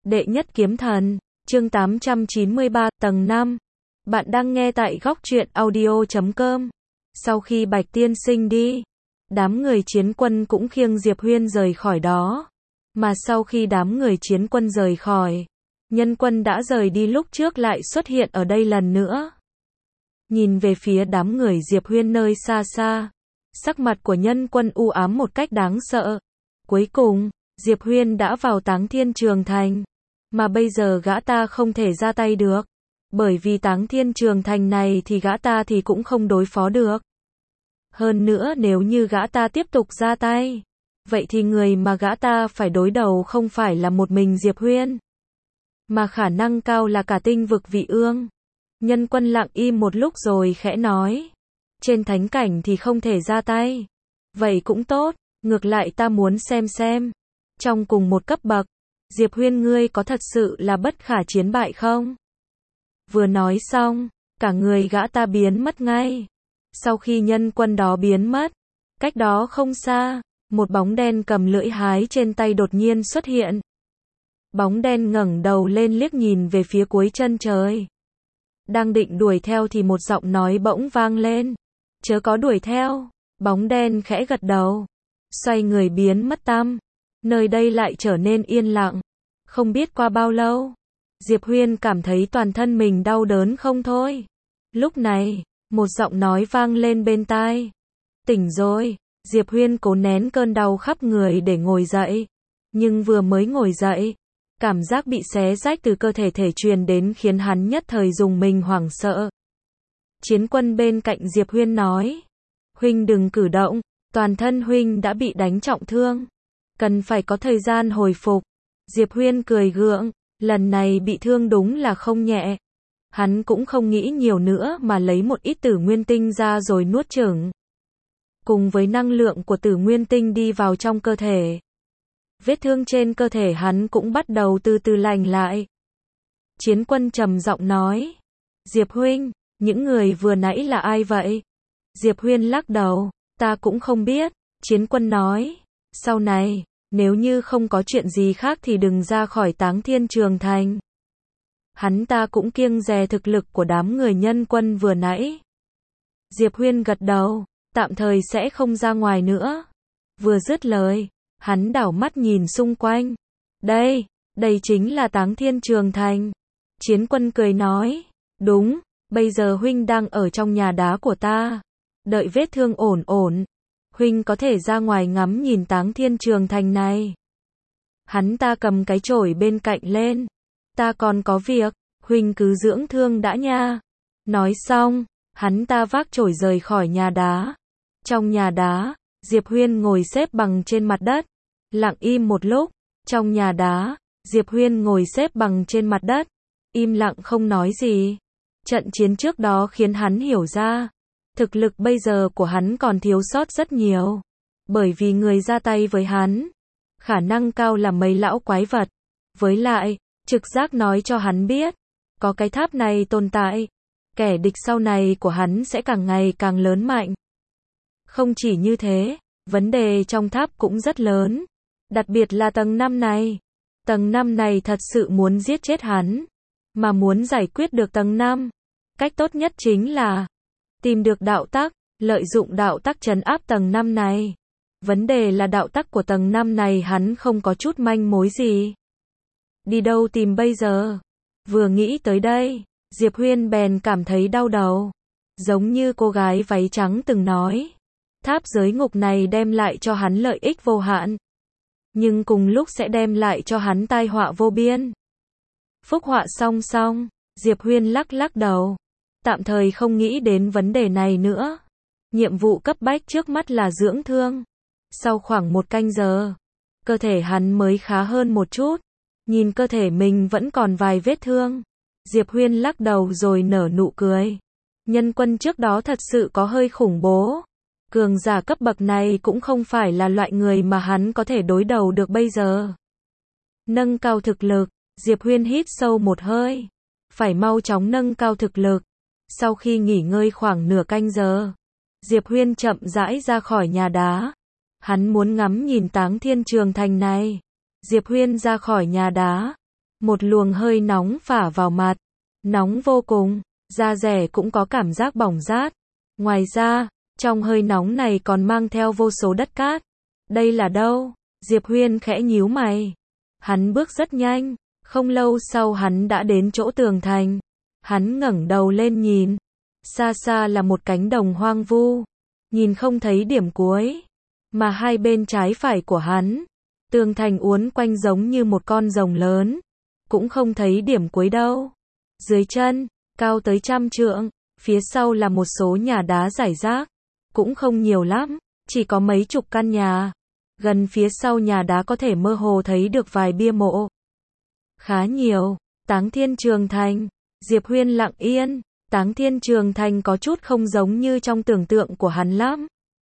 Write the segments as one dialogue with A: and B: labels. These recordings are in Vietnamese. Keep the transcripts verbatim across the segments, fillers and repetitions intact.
A: Đệ nhất kiếm thần, chương tám trăm chín mươi ba, tầng năm. Bạn đang nghe tại góc truyện audio chấm com. Sau khi Bạch Tiên Sinh đi, đám người chiến quân cũng khiêng Diệp Huyên rời khỏi đó. Mà sau khi đám người chiến quân rời khỏi, nhân quân đã rời đi lúc trước lại xuất hiện ở đây lần nữa. Nhìn về phía đám người Diệp Huyên nơi xa xa, sắc mặt của nhân quân u ám một cách đáng sợ. Cuối cùng, Diệp Huyên đã vào Táng Thiên Trường Thành, mà bây giờ gã ta không thể ra tay được, bởi vì Táng Thiên Trường Thành này thì gã ta thì cũng không đối phó được. Hơn nữa nếu như gã ta tiếp tục ra tay, vậy thì người mà gã ta phải đối đầu không phải là một mình Diệp Huyên, mà khả năng cao là cả tinh vực Vị Ương. Nhân quân lặng im một lúc rồi khẽ nói, trên thánh cảnh thì không thể ra tay. Vậy cũng tốt, ngược lại ta muốn xem xem, trong cùng một cấp bậc, Diệp Huyên ngươi có thật sự là bất khả chiến bại không? Vừa nói xong, cả người gã ta biến mất ngay. Sau khi nhân quân đó biến mất, cách đó không xa, một bóng đen cầm lưỡi hái trên tay đột nhiên xuất hiện. Bóng đen ngẩng đầu lên liếc nhìn về phía cuối chân trời. Đang định đuổi theo thì một giọng nói bỗng vang lên. Chớ có đuổi theo. Bóng đen khẽ gật đầu, xoay người biến mất tăm. Nơi đây lại trở nên yên lặng. Không biết qua bao lâu, Diệp Huyên cảm thấy toàn thân mình đau đớn không thôi. Lúc này, một giọng nói vang lên bên tai. Tỉnh rồi. Diệp Huyên cố nén cơn đau khắp người để ngồi dậy. Nhưng vừa mới ngồi dậy, cảm giác bị xé rách từ cơ thể thể truyền đến khiến hắn nhất thời rùng mình hoảng sợ. Chiến quân bên cạnh Diệp Huyên nói, huynh đừng cử động, toàn thân huynh đã bị đánh trọng thương, cần phải có thời gian hồi phục. Diệp Huyên cười gượng, lần này bị thương đúng là không nhẹ. Hắn cũng không nghĩ nhiều nữa mà lấy một ít tử nguyên tinh ra rồi nuốt chửng. Cùng với năng lượng của tử nguyên tinh đi vào trong cơ thể, vết thương trên cơ thể hắn cũng bắt đầu từ từ lành lại. Chiến quân trầm giọng nói, Diệp huynh, những người vừa nãy là ai vậy? Diệp Huyên lắc đầu, ta cũng không biết. Chiến quân nói, sau này, nếu như không có chuyện gì khác thì đừng ra khỏi Táng Thiên Trường Thành. Hắn ta cũng kiêng dè thực lực của đám người nhân quân vừa nãy. Diệp Huyên gật đầu, tạm thời sẽ không ra ngoài nữa. Vừa dứt lời, hắn đảo mắt nhìn xung quanh. Đây, đây chính là Táng Thiên Trường Thành. Chiến quân cười nói, đúng, bây giờ huynh đang ở trong nhà đá của ta. Đợi vết thương ổn ổn, huynh có thể ra ngoài ngắm nhìn Táng Thiên Trường Thành này. Hắn ta cầm cái chổi bên cạnh lên. Ta còn có việc, huynh cứ dưỡng thương đã nha. Nói xong, hắn ta vác chổi rời khỏi nhà đá. Trong nhà đá, Diệp Huyên ngồi xếp bằng trên mặt đất, lặng im một lúc. Trong nhà đá, Diệp Huyên ngồi xếp bằng trên mặt đất, im lặng không nói gì. Trận chiến trước đó khiến hắn hiểu ra, thực lực bây giờ của hắn còn thiếu sót rất nhiều. Bởi vì người ra tay với hắn, khả năng cao là mấy lão quái vật. Với lại, trực giác nói cho hắn biết, có cái tháp này tồn tại, kẻ địch sau này của hắn sẽ càng ngày càng lớn mạnh. Không chỉ như thế, vấn đề trong tháp cũng rất lớn, đặc biệt là tầng năm này. Tầng năm này thật sự muốn giết chết hắn, mà muốn giải quyết được tầng năm, cách tốt nhất chính là tìm được đạo tắc, lợi dụng đạo tắc trấn áp tầng năm này. Vấn đề là đạo tắc của tầng năm này hắn không có chút manh mối gì. Đi đâu tìm bây giờ? Vừa nghĩ tới đây, Diệp Huyên bèn cảm thấy đau đầu. Giống như cô gái váy trắng từng nói, tháp giới ngục này đem lại cho hắn lợi ích vô hạn, nhưng cùng lúc sẽ đem lại cho hắn tai họa vô biên. Phúc họa song song, Diệp Huyên lắc lắc đầu, tạm thời không nghĩ đến vấn đề này nữa. Nhiệm vụ cấp bách trước mắt là dưỡng thương. Sau khoảng một canh giờ, cơ thể hắn mới khá hơn một chút. Nhìn cơ thể mình vẫn còn vài vết thương, Diệp Huyên lắc đầu rồi nở nụ cười. Nhân quân trước đó thật sự có hơi khủng bố. Cường giả cấp bậc này cũng không phải là loại người mà hắn có thể đối đầu được bây giờ. Nâng cao thực lực, Diệp Huyên hít sâu một hơi. Phải mau chóng nâng cao thực lực. Sau khi nghỉ ngơi khoảng nửa canh giờ, Diệp Huyên chậm rãi ra khỏi nhà đá. Hắn muốn ngắm nhìn Táng Thiên Trường Thành này. Diệp Huyên ra khỏi nhà đá, Một luồng hơi nóng phả vào mặt. Nóng vô cùng, da rẻ cũng có cảm giác bỏng rát. Ngoài ra, trong hơi nóng này còn mang theo vô số đất cát. Đây là đâu? Diệp Huyên khẽ nhíu mày. Hắn bước rất nhanh, không lâu sau hắn đã đến chỗ tường thành. Hắn ngẩng đầu lên nhìn. Xa xa là một cánh đồng hoang vu. Nhìn không thấy điểm cuối. Mà hai bên trái phải của hắn, tường thành uốn quanh giống như một con rồng lớn. Cũng không thấy điểm cuối đâu. Dưới chân, cao tới trăm trượng, phía sau là một số nhà đá rải rác. Cũng không nhiều lắm, chỉ có mấy chục căn nhà. Gần phía sau nhà đá có thể mơ hồ thấy được vài bia mộ. Khá nhiều. Táng Thiên Trường Thành. Diệp Huyên lặng yên. Táng Thiên Trường Thành có chút không giống như trong tưởng tượng của hắn lắm.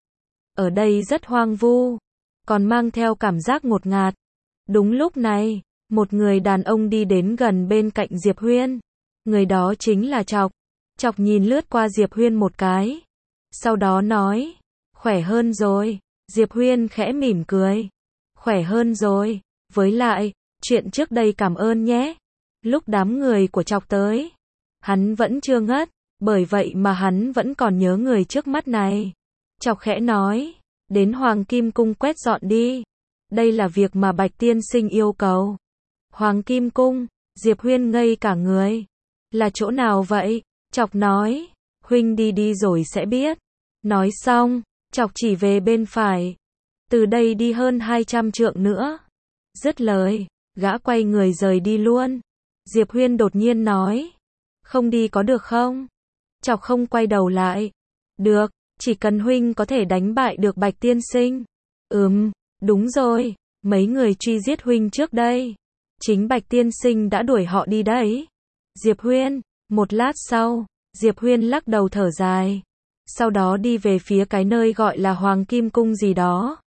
A: Ở đây rất hoang vu, còn mang theo cảm giác ngột ngạt. Đúng lúc này, một người đàn ông đi đến gần bên cạnh Diệp Huyên. Người đó chính là Trọc. Trọc nhìn lướt qua Diệp Huyên một cái. Sau đó nói, khỏe hơn rồi. Diệp Huyên khẽ mỉm cười. Khỏe hơn rồi. Với lại, chuyện trước đây cảm ơn nhé. Lúc đám người của Trọc tới, hắn vẫn chưa ngất, bởi vậy mà hắn vẫn còn nhớ người trước mắt này. Trọc khẽ nói, đến Hoàng Kim Cung quét dọn đi. Đây là việc mà Bạch Tiên Sinh yêu cầu. Hoàng Kim Cung, Diệp Huyên ngây cả người. Là chỗ nào vậy? Trọc nói, huynh đi đi rồi sẽ biết. Nói xong, Trọc chỉ về bên phải. Từ đây đi hơn hai trăm trượng nữa. Dứt lời, gã quay người rời đi luôn. Diệp Huyên đột nhiên nói, không đi có được không? Trọc không quay đầu lại. Được, chỉ cần huynh có thể đánh bại được Bạch Tiên Sinh. Ừm, đúng rồi, mấy người truy giết huynh trước đây. Chính Bạch Tiên Sinh đã đuổi họ đi đấy. Diệp Huyên, một lát sau, Diệp Huyên lắc đầu thở dài. Sau đó đi về phía cái nơi gọi là Hoàng Kim Cung gì đó.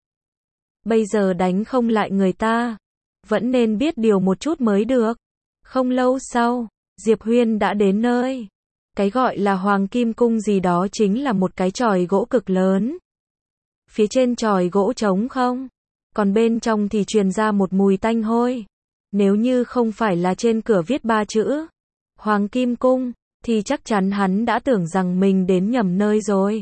A: Bây giờ đánh không lại người ta, vẫn nên biết điều một chút mới được. Không lâu sau, Diệp Huyên đã đến nơi. Cái gọi là Hoàng Kim Cung gì đó chính là một cái chòi gỗ cực lớn. Phía trên chòi gỗ trống không, còn bên trong thì truyền ra một mùi tanh hôi. Nếu như không phải là trên cửa viết ba chữ Hoàng Kim Cung, thì chắc chắn hắn đã tưởng rằng mình đến nhầm nơi rồi.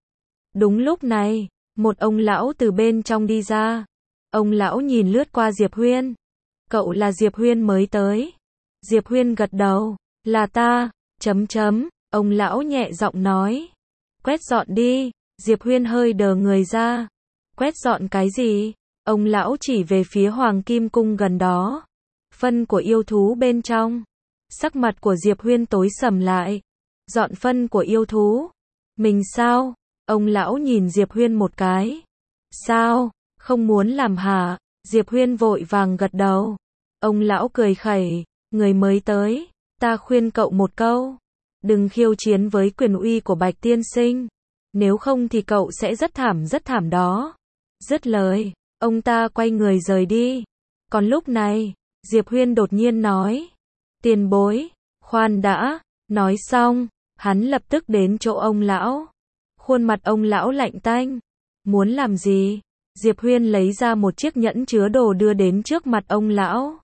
A: Đúng lúc này, một ông lão từ bên trong đi ra. Ông lão nhìn lướt qua Diệp Huyên. Cậu là Diệp Huyên mới tới. Diệp Huyên gật đầu. Là ta, chấm chấm, ông lão nhẹ giọng nói. Quét dọn đi. Diệp Huyên hơi đờ người ra. Quét dọn cái gì? Ông lão chỉ về phía Hoàng Kim Cung gần đó. Phân của yêu thú bên trong. Sắc mặt của Diệp Huyên tối sầm lại. Dọn phân của yêu thú? Mình sao? Ông lão nhìn Diệp Huyên một cái. Sao? Không muốn làm hả? Diệp Huyên vội vàng gật đầu. Ông lão cười khẩy. Người mới tới. Ta khuyên cậu một câu. Đừng khiêu chiến với quyền uy của Bạch Tiên Sinh. Nếu không thì cậu sẽ rất thảm rất thảm đó. Dứt lời, ông ta quay người rời đi. Còn lúc này, Diệp Huyên đột nhiên nói. Tiền bối, khoan đã. Nói xong, hắn lập tức đến chỗ ông lão. Khuôn mặt ông lão lạnh tanh. Muốn làm gì? Diệp Huyên lấy ra một chiếc nhẫn chứa đồ đưa đến trước mặt ông lão.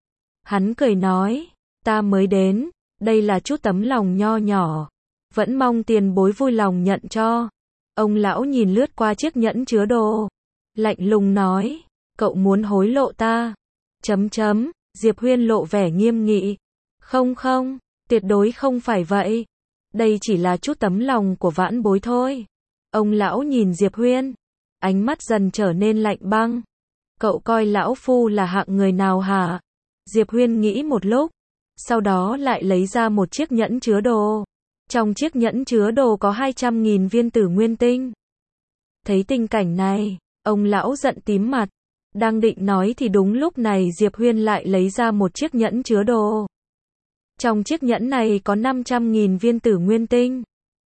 A: Hắn cười nói, ta mới đến, đây là chút tấm lòng nho nhỏ. Vẫn mong tiền bối vui lòng nhận cho. Ông lão nhìn lướt qua chiếc nhẫn chứa đồ. Lạnh lùng nói, cậu muốn hối lộ ta. Chấm chấm, Diệp Huyên lộ vẻ nghiêm nghị. Không không, tuyệt đối không phải vậy. Đây chỉ là chút tấm lòng của vãn bối thôi. Ông lão nhìn Diệp Huyên. Ánh mắt dần trở nên lạnh băng. Cậu coi lão phu là hạng người nào hả? Diệp Huyên nghĩ một lúc. Sau đó lại lấy ra một chiếc nhẫn chứa đồ. Trong chiếc nhẫn chứa đồ có hai trăm nghìn viên tử nguyên tinh. Thấy tình cảnh này, ông lão giận tím mặt. Đang định nói thì đúng lúc này Diệp Huyên lại lấy ra một chiếc nhẫn chứa đồ. Trong chiếc nhẫn này có năm trăm nghìn viên tử nguyên tinh.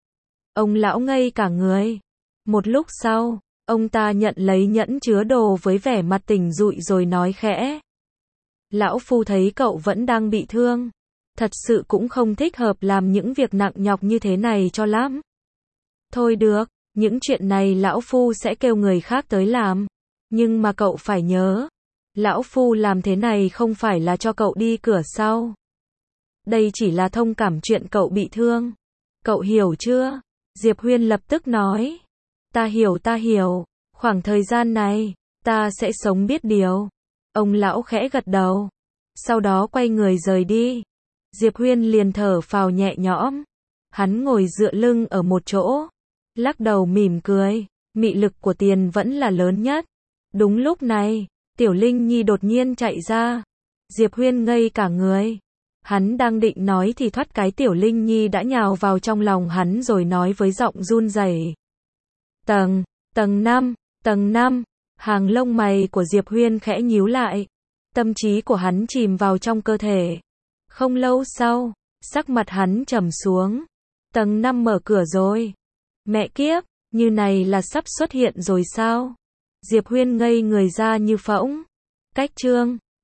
A: Ông lão ngây cả người. Một lúc sau, ông ta nhận lấy nhẫn chứa đồ với vẻ mặt tỉnh rụi rồi nói khẽ. Lão phu thấy cậu vẫn đang bị thương. Thật sự cũng không thích hợp làm những việc nặng nhọc như thế này cho lắm. Thôi được, những chuyện này lão phu sẽ kêu người khác tới làm. Nhưng mà cậu phải nhớ, Lão phu làm thế này không phải là cho cậu đi cửa sau. Đây chỉ là thông cảm chuyện cậu bị thương. Cậu hiểu chưa? Diệp Huyên lập tức nói. Ta hiểu ta hiểu. Khoảng thời gian này, ta sẽ sống biết điều. Ông lão khẽ gật đầu. Sau đó quay người rời đi. Diệp Huyên liền thở phào nhẹ nhõm. Hắn ngồi dựa lưng ở một chỗ. Lắc đầu mỉm cười. Mị lực của tiền vẫn là lớn nhất. Đúng lúc này, Tiểu Linh Nhi đột nhiên chạy ra. Diệp Huyên ngây cả người. Hắn đang định nói thì thoát cái Tiểu Linh Nhi đã nhào vào trong lòng hắn rồi nói với giọng run rẩy. Tầng, tầng năm, tầng năm. Hàng lông mày của Diệp Huyên khẽ nhíu lại. Tâm trí của hắn chìm vào trong cơ thể. Không lâu sau, sắc mặt hắn trầm xuống. Tầng năm mở cửa rồi. Mẹ kiếp, như này là sắp xuất hiện rồi sao? Diệp Huyên ngây người ra như phỗng. Cách chương